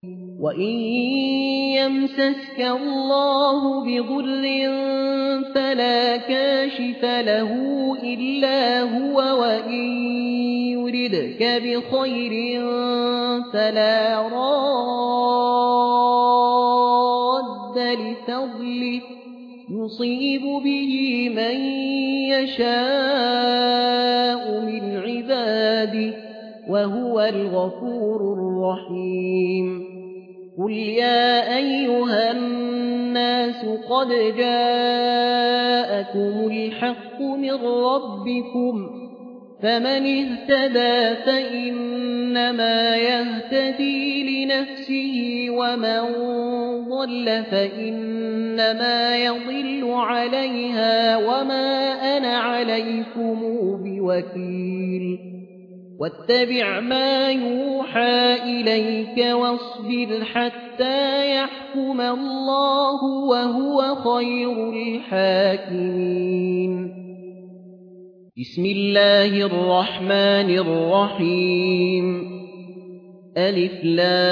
وإن يمسسك الله بضر فلا كاشف له إلا هو وإن يردك بخير فلا راد لفضله يصيب به من يشاء من عباده وهو الغفور الرحيم قل يا أيها الناس قد جاءكم الحق من ربكم فمن اهتدى فإنما يهتدي لنفسه ومن ضل فإنما يضل عليها وما أنا عليكم بوكيل واتبع ما يوحى إليك واصبر حتى يحكم الله وهو خير الحاكمين بسم الله الرحمن الرحيم ألف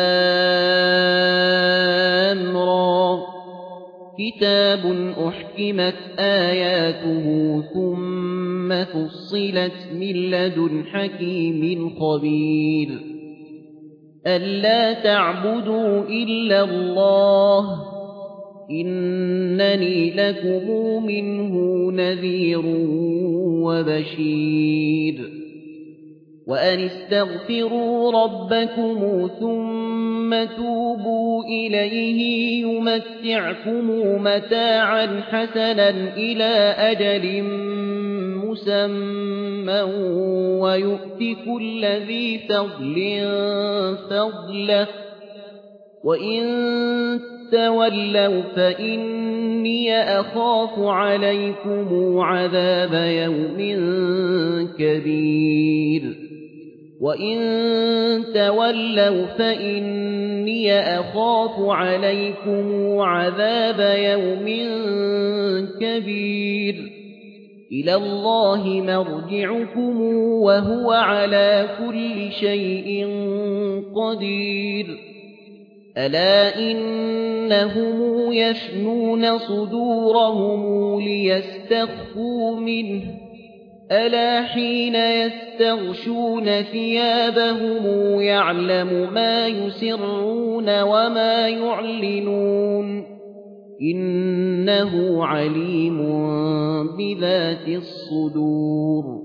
لام را كتاب أحكمت آياته ثم فصلت من لدن حكيم خبير ألا تعبدوا إلا الله إنني لكم منه نذير وبشير وأن استغفروا ربكم ثم توبوا إليه يمتعكم متاعا حسنا إلى أجل مسمى ويؤت كل ذي فضل فضله وإن تولوا فإني أخاف عليكم عذاب يوم كبير وإن تولوا فإني أخاف عليكم عذاب يوم كبير إلى الله مرجعكم وهو على كل شيء قدير ألا إنهم يفنون صدورهم ليستخفوا منه ألا حين يستغشون ثيابهم يعلم ما يسرون وما يعلنون إنه عليم بذات الصدور